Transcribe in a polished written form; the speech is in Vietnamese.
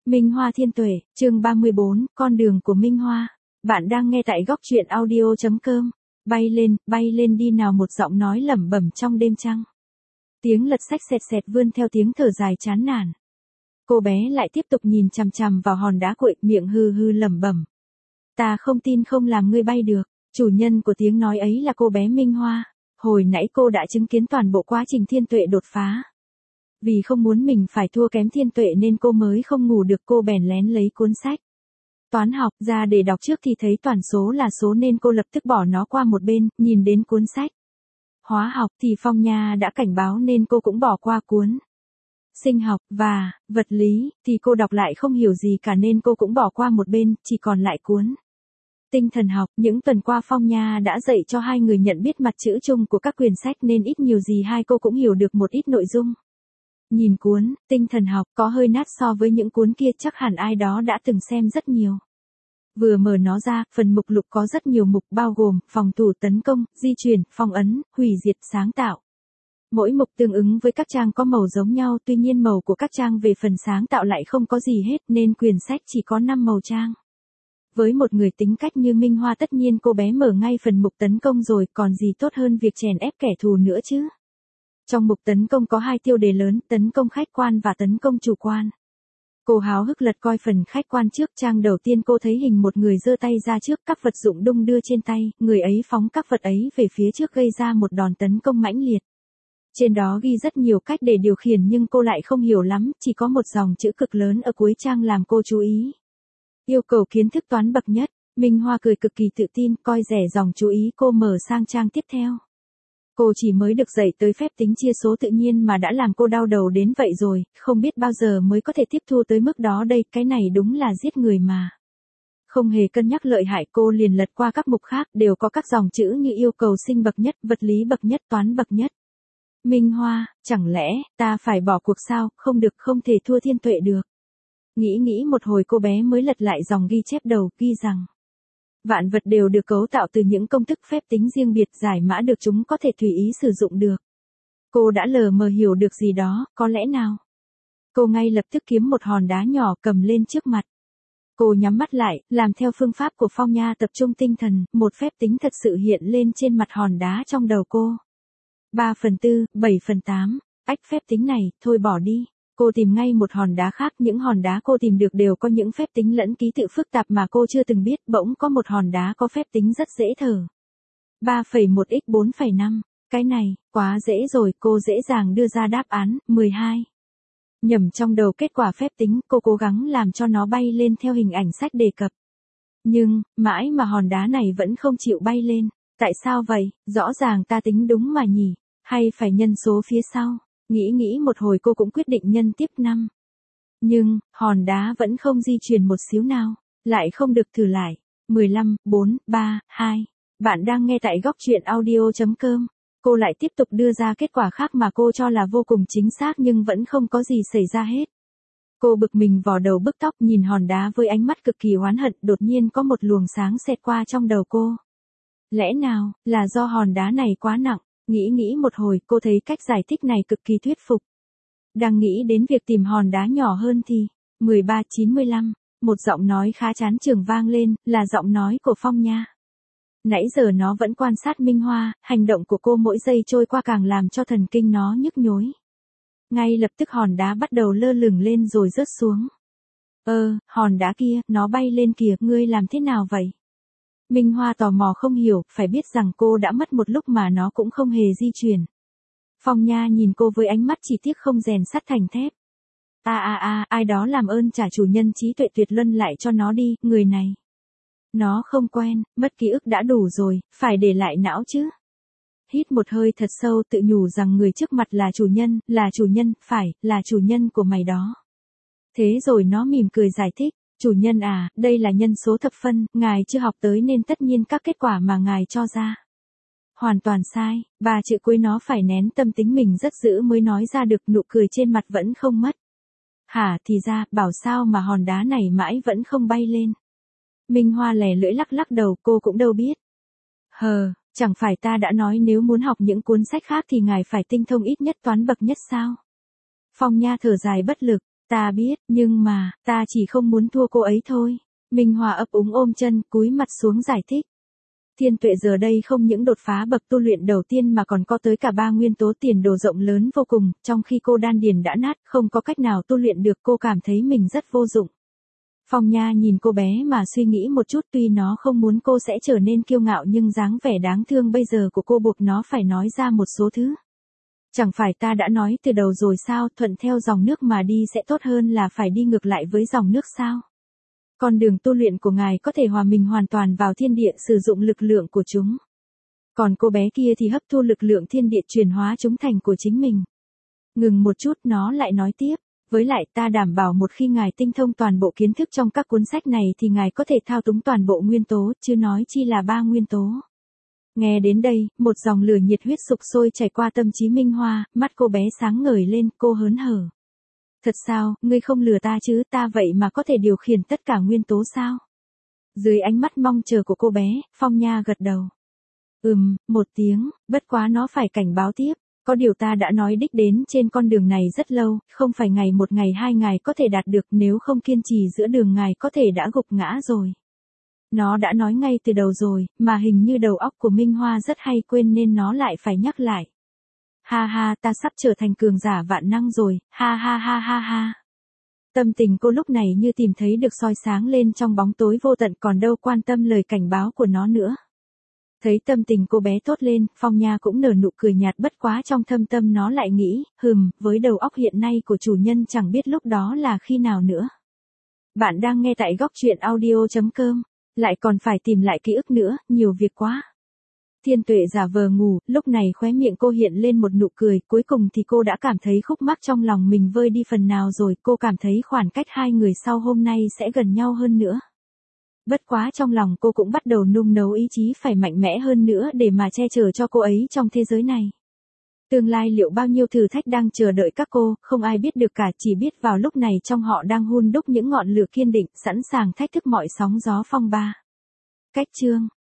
Minh Hoa Thiên Tuệ, chương 34, con đường của Minh Hoa. Bạn đang nghe tại góc truyện audio.com. Bay lên đi nào, một giọng nói lẩm bẩm trong đêm trăng. Tiếng lật sách xẹt xẹt vươn theo tiếng thở dài chán nản. Cô bé lại tiếp tục nhìn chằm chằm vào hòn đá cuội, miệng hừ hừ lẩm bẩm. Ta không tin không làm ngươi bay được. Chủ nhân của tiếng nói ấy là cô bé Minh Hoa. Hồi nãy cô đã chứng kiến toàn bộ quá trình Thiên Tuệ đột phá. Vì không muốn mình phải thua kém Thiên Tuệ nên cô mới không ngủ được, cô bèn lén lấy cuốn sách toán học ra để đọc trước thì thấy toàn số là số nên cô lập tức bỏ nó qua một bên, nhìn đến cuốn sách hóa học thì Phong Nha đã cảnh báo nên cô cũng bỏ qua cuốn sinh học và vật lý thì cô đọc lại không hiểu gì cả nên cô cũng bỏ qua một bên, chỉ còn lại cuốn tinh thần học. Những tuần qua Phong Nha đã dạy cho hai người nhận biết mặt chữ chung của các quyển sách nên ít nhiều gì hai cô cũng hiểu được một ít nội dung. Nhìn cuốn tinh thần học có hơi nát so với những cuốn kia, chắc hẳn ai đó đã từng xem rất nhiều. Vừa mở nó ra, phần mục lục có rất nhiều mục bao gồm phòng thủ, tấn công, di chuyển, phong ấn, hủy diệt, sáng tạo. Mỗi mục tương ứng với các trang có màu giống nhau, tuy nhiên màu của các trang về phần sáng tạo lại không có gì hết nên quyển sách chỉ có 5 màu trang. Với một người tính cách như Minh Hoa tất nhiên cô bé mở ngay phần mục tấn công rồi, còn gì tốt hơn việc chèn ép kẻ thù nữa chứ. Trong mục tấn công có hai tiêu đề lớn, tấn công khách quan và tấn công chủ quan. Cô háo hức lật coi phần khách quan trước. Trang đầu tiên cô thấy hình một người giơ tay ra trước, các vật dụng đung đưa trên tay, người ấy phóng các vật ấy về phía trước gây ra một đòn tấn công mãnh liệt. Trên đó ghi rất nhiều cách để điều khiển nhưng cô lại không hiểu lắm, chỉ có một dòng chữ cực lớn ở cuối trang làm cô chú ý. Yêu cầu kiến thức toán bậc nhất. Minh Hoa cười cực kỳ tự tin, coi rẻ dòng chú ý, cô mở sang trang tiếp theo. Cô chỉ mới được dạy tới phép tính chia số tự nhiên mà đã làm cô đau đầu đến vậy rồi, không biết bao giờ mới có thể tiếp thu tới mức đó đây, cái này đúng là giết người mà. Không hề cân nhắc lợi hại, cô liền lật qua các mục khác, đều có các dòng chữ như yêu cầu sinh bậc nhất, vật lý bậc nhất, toán bậc nhất. Minh Hoa, chẳng lẽ ta phải bỏ cuộc sao? Không được, không thể thua Thiên Tuệ được. Nghĩ một hồi cô bé mới lật lại dòng ghi chép đầu, ghi rằng vạn vật đều được cấu tạo từ những công thức phép tính riêng biệt, giải mã được chúng có thể tùy ý sử dụng được. Cô đã lờ mờ hiểu được gì đó, có lẽ nào? Cô ngay lập tức kiếm một hòn đá nhỏ cầm lên trước mặt. Cô nhắm mắt lại, làm theo phương pháp của Phong Nha, tập trung tinh thần, một phép tính thật sự hiện lên trên mặt hòn đá trong đầu cô. 3/4, 7/8, ách, phép tính này, thôi bỏ đi. Cô tìm ngay một hòn đá khác, những hòn đá cô tìm được đều có những phép tính lẫn ký tự phức tạp mà cô chưa từng biết, bỗng có một hòn đá có phép tính rất dễ thở. 3,1 x 4,5, cái này, quá dễ rồi, cô dễ dàng đưa ra đáp án, 12. Nhẩm trong đầu kết quả phép tính, cô cố gắng làm cho nó bay lên theo hình ảnh sách đề cập. Nhưng, mãi mà hòn đá này vẫn không chịu bay lên. Tại sao vậy? Rõ ràng ta tính đúng mà nhỉ? Hay phải nhân số phía sau? Nghĩ một hồi cô cũng quyết định nhân tiếp 5. Nhưng, hòn đá vẫn không di chuyển một xíu nào. Lại không được, thử lại. 15, 4, 3, 2. Bạn đang nghe tại góc truyện audio.com. Cô lại tiếp tục đưa ra kết quả khác mà cô cho là vô cùng chính xác nhưng vẫn không có gì xảy ra hết. Cô bực mình vò đầu bứt tóc, nhìn hòn đá với ánh mắt cực kỳ oán hận, đột nhiên có một luồng sáng xẹt qua trong đầu cô. Lẽ nào, là do hòn đá này quá nặng? Nghĩ một hồi, cô thấy cách giải thích này cực kỳ thuyết phục. Đang nghĩ đến việc tìm hòn đá nhỏ hơn thì, 1395, một giọng nói khá chán chường vang lên, là giọng nói của Phong Nha. Nãy giờ nó vẫn quan sát Minh Hoa, hành động của cô mỗi giây trôi qua càng làm cho thần kinh nó nhức nhối. Ngay lập tức hòn đá bắt đầu lơ lửng lên rồi rớt xuống. Hòn đá kia, nó bay lên kìa, ngươi làm thế nào vậy? Minh Hoa tò mò không hiểu, phải biết rằng cô đã mất một lúc mà nó cũng không hề di chuyển. Phong Nha nhìn cô với ánh mắt chỉ tiếc không rèn sắt thành thép. Ai đó làm ơn trả chủ nhân trí tuệ tuyệt luân lại cho nó đi, người này. Nó không quen, mất ký ức đã đủ rồi, phải để lại não chứ. Hít một hơi thật sâu, tự nhủ rằng người trước mặt là chủ nhân, phải, là chủ nhân của mày đó. Thế rồi nó mỉm cười giải thích. Chủ nhân à, đây là nhân số thập phân, ngài chưa học tới nên tất nhiên các kết quả mà ngài cho ra hoàn toàn sai. 3 chữ cuối nó phải nén tâm tính mình rất dữ mới nói ra được, nụ cười trên mặt vẫn không mất. Hả, thì ra, bảo sao mà hòn đá này mãi vẫn không bay lên. Minh Hoa lè lưỡi lắc đầu, cô cũng đâu biết. Chẳng phải ta đã nói nếu muốn học những cuốn sách khác thì ngài phải tinh thông ít nhất toán bậc nhất sao? Phong Nha thở dài bất lực. Ta biết, nhưng mà, ta chỉ không muốn thua cô ấy thôi. Minh Hoa ấp úng ôm chân, cúi mặt xuống giải thích. Thiên Tuệ giờ đây không những đột phá bậc tu luyện đầu tiên mà còn có tới cả 3 nguyên tố tiền đồ rộng lớn vô cùng, trong khi cô đan điền đã nát, không có cách nào tu luyện được, cô cảm thấy mình rất vô dụng. Phong Nha nhìn cô bé mà suy nghĩ một chút, tuy nó không muốn cô sẽ trở nên kiêu ngạo nhưng dáng vẻ đáng thương bây giờ của cô buộc nó phải nói ra một số thứ. Chẳng phải ta đã nói từ đầu rồi sao, thuận theo dòng nước mà đi sẽ tốt hơn là phải đi ngược lại với dòng nước sao? Con đường tu luyện của ngài có thể hòa mình hoàn toàn vào thiên địa, sử dụng lực lượng của chúng. Còn cô bé kia thì hấp thu lực lượng thiên địa chuyển hóa chúng thành của chính mình. Ngừng một chút nó lại nói tiếp. Với lại ta đảm bảo một khi ngài tinh thông toàn bộ kiến thức trong các cuốn sách này thì ngài có thể thao túng toàn bộ nguyên tố, chứ nói chi là 3 nguyên tố. Nghe đến đây, một dòng lửa nhiệt huyết sục sôi chảy qua tâm trí Minh Hoa, mắt cô bé sáng ngời lên, cô hớn hở. Thật sao, ngươi không lừa ta chứ, ta vậy mà có thể điều khiển tất cả nguyên tố sao? Dưới ánh mắt mong chờ của cô bé, Phong Nha gật đầu. Một tiếng, bất quá nó phải cảnh báo tiếp. Có điều ta đã nói đích đến trên con đường này rất lâu, không phải ngày 1 ngày 2 ngày có thể đạt được, nếu không kiên trì giữa đường ngài có thể đã gục ngã rồi. Nó đã nói ngay từ đầu rồi, mà hình như đầu óc của Minh Hoa rất hay quên nên nó lại phải nhắc lại. Ha ha, ta sắp trở thành cường giả vạn năng rồi, ha ha ha ha ha. Tâm tình cô lúc này như tìm thấy được soi sáng lên trong bóng tối vô tận, còn đâu quan tâm lời cảnh báo của nó nữa. Thấy tâm tình cô bé tốt lên, Phong Nha cũng nở nụ cười nhạt, bất quá trong thâm tâm nó lại nghĩ, với đầu óc hiện nay của chủ nhân chẳng biết lúc đó là khi nào nữa. Bạn đang nghe tại góc truyện audio.com, lại còn phải tìm lại ký ức nữa, nhiều việc quá. Thiên Tuệ giả vờ ngủ, lúc này khóe miệng cô hiện lên một nụ cười, cuối cùng thì cô đã cảm thấy khúc mắc trong lòng mình vơi đi phần nào rồi, cô cảm thấy khoảng cách hai người sau hôm nay sẽ gần nhau hơn nữa. Bất quá trong lòng cô cũng bắt đầu nung nấu ý chí phải mạnh mẽ hơn nữa để mà che chở cho cô ấy trong thế giới này. Tương lai liệu bao nhiêu thử thách đang chờ đợi các cô, không ai biết được cả, chỉ biết vào lúc này trong họ đang hun đúc những ngọn lửa kiên định, sẵn sàng thách thức mọi sóng gió phong ba. Cách chương